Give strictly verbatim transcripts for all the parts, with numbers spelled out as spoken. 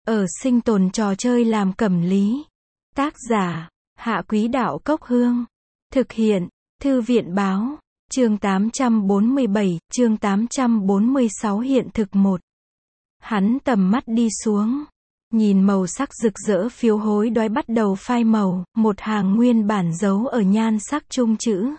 ở sinh tồn trò chơi làm cẩm lý. Tác giả, Hạ Quý Đạo Cốc Hương. Thực hiện, Thư viện Báo. Chương tám trăm bốn mươi bảy, chương tám trăm bốn mươi sáu hiện thực một. Hắn tầm mắt đi xuống. Nhìn màu sắc rực rỡ phiếu hối đoái bắt đầu phai màu, một hàng nguyên bản giấu ở nhan sắc chung chữ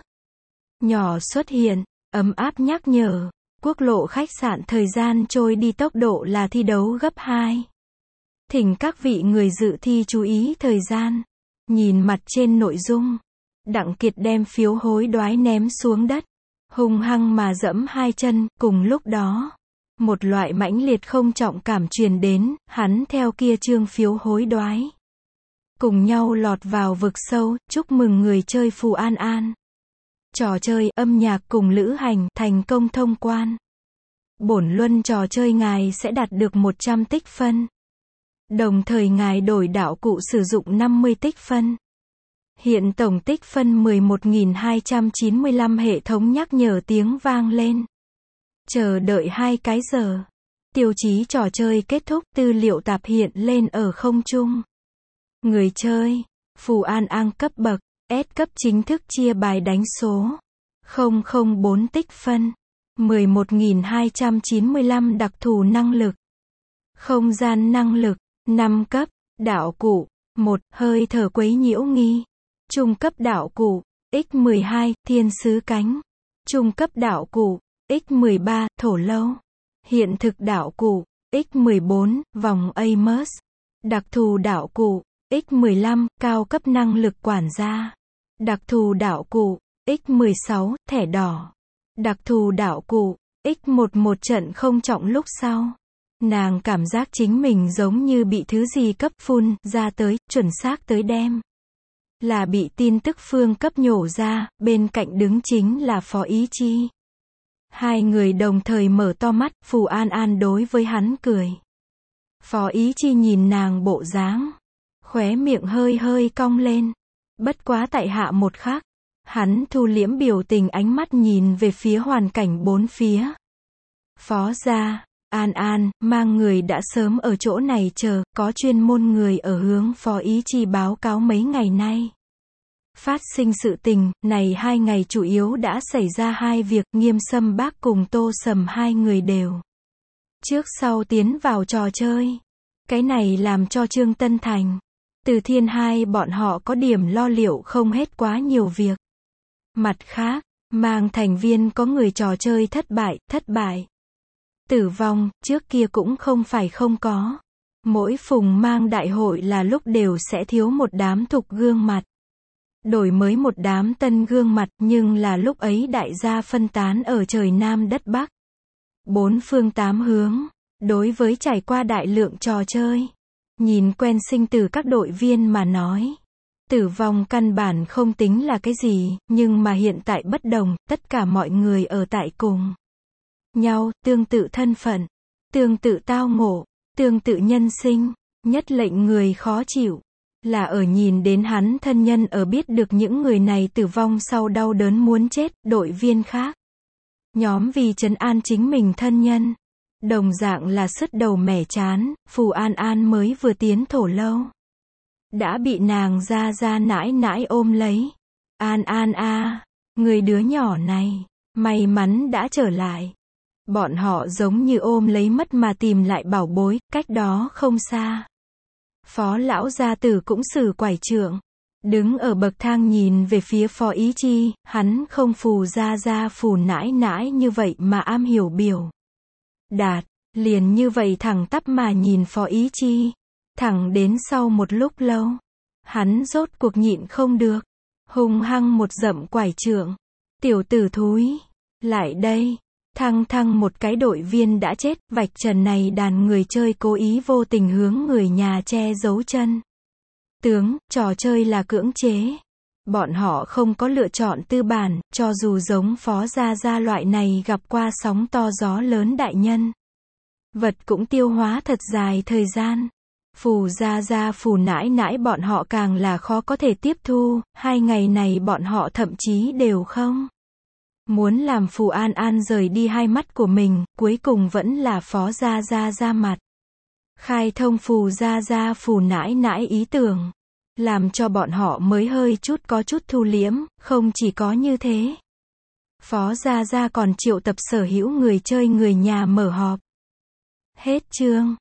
nhỏ xuất hiện, ấm áp nhắc nhở. Quốc lộ khách sạn thời gian trôi đi tốc độ là thi đấu gấp hai. Thỉnh các vị người dự thi chú ý thời gian. Nhìn mặt trên nội dung. Đặng Kiệt đem phiếu hối đoái ném xuống đất. Hung hăng mà dẫm hai chân, cùng lúc đó. Một loại mãnh liệt không trọng cảm truyền đến, hắn theo kia trương phiếu hối đoái. Cùng nhau lọt vào vực sâu, chúc mừng người chơi Phù An An. Trò chơi, âm nhạc cùng lữ hành, thành công thông quan. Bổn luân trò chơi ngài sẽ đạt được một trăm tích phân. Đồng thời ngài đổi đạo cụ sử dụng năm mươi tích phân. Hiện tổng tích phân mười một nghìn hai trăm chín mươi lăm hệ thống nhắc nhở tiếng vang lên. Chờ đợi hai cái giờ. Tiêu chí trò chơi kết thúc, tư liệu tạp hiện lên ở không trung. Người chơi, Phù An An cấp bậc, S cấp chính thức chia bài đánh số. không không bốn tích phân. mười một nghìn hai trăm chín mươi lăm đặc thù năng lực. Không gian năng lực, năm cấp, đạo cụ, một, hơi thở quấy nhiễu nghi. Trung cấp đạo cụ, nhân mười hai, thiên sứ cánh. Trung cấp đạo cụ, nhân mười ba, thổ lâu. Hiện thực đạo cụ, nhân mười bốn, vòng Amos. Đặc thù đạo cụ, nhân mười lăm, cao cấp năng lực quản gia. Đặc thù đạo cụ, nhân mười sáu, thẻ đỏ. Đặc thù đạo cụ, nhân mười một trận không trọng lúc sau. Nàng cảm giác chính mình giống như bị thứ gì cấp phun ra tới, chuẩn xác tới đem. Là bị tin tức phương cấp nhổ ra, bên cạnh đứng chính là Phó Ý Chi. Hai người đồng thời mở to mắt, Phù An An đối với hắn cười. Phó Ý Chi nhìn nàng bộ dáng, khóe miệng hơi hơi cong lên. Bất quá tại hạ một khắc, hắn thu liễm biểu tình ánh mắt nhìn về phía hoàn cảnh bốn phía. Phó gia, An An, mang người đã sớm ở chỗ này chờ, có chuyên môn người ở hướng Phó Ý Chi báo cáo mấy ngày nay. Phát sinh sự tình, này hai ngày chủ yếu đã xảy ra hai việc, Nghiêm Sâm Bác cùng Tô Sầm hai người đều. Trước sau tiến vào trò chơi. Cái này làm cho Trương Tân Thành, Từ Thiên hai bọn họ có điểm lo liệu không hết quá nhiều việc. Mặt khác, mang thành viên có người trò chơi thất bại, thất bại. Tử vong, trước kia cũng không phải không có. Mỗi phùng mang đại hội là lúc đều sẽ thiếu một đám thục gương mặt. Đổi mới một đám tân gương mặt, nhưng là lúc ấy đại gia phân tán ở trời Nam đất Bắc. Bốn phương tám hướng, đối với trải qua đại lượng trò chơi. Nhìn quen sinh tử các đội viên mà nói. Tử vong căn bản không tính là cái gì, nhưng mà hiện tại bất đồng, tất cả mọi người ở tại cùng nhau, tương tự thân phận, tương tự tao ngộ, tương tự nhân sinh, nhất lệnh người khó chịu, là ở nhìn đến hắn thân nhân ở biết được những người này tử vong sau đau đớn muốn chết, đội viên khác. Nhóm vì trấn an chính mình thân nhân, đồng dạng là sứt đầu mẻ chán, Phù An An mới vừa tiến thổ lâu. Đã bị nàng ra ra nãi nãi ôm lấy. An An a, người đứa nhỏ này, may mắn đã trở lại. Bọn họ giống như ôm lấy mất mà tìm lại bảo bối, cách đó không xa. Phó lão gia tử cũng sử quải trượng. Đứng ở bậc thang nhìn về phía Phó Ý Chi, hắn không Phù ra ra Phù nãi nãi như vậy mà am hiểu biểu đạt, liền như vậy thẳng tắp mà nhìn Phó Ý Chi. Thẳng đến sau một lúc lâu, hắn rốt cuộc nhịn không được, hung hăng một dậm quải trượng. Tiểu tử thúi, lại đây. Thăng thăng một cái đội viên đã chết, vạch trần này đàn người chơi cố ý vô tình hướng người nhà che giấu chân tướng, trò chơi là cưỡng chế. Bọn họ không có lựa chọn tư bản, cho dù giống Phó gia gia loại này gặp qua sóng to gió lớn đại nhân. Vật cũng tiêu hóa thật dài thời gian. Phù gia gia Phù nãi nãi bọn họ càng là khó có thể tiếp thu, hai ngày này bọn họ thậm chí đều không muốn làm Phù An An rời đi hai mắt của mình, cuối cùng vẫn là Phó gia gia ra mặt. khai thông phù gia gia phù nãi nãi ý tưởng, làm cho bọn họ mới hơi chút có chút thu liễm, không chỉ có như thế. Phó Gia Gia còn triệu tập sở hữu người chơi người nhà mở họp. Hết chương.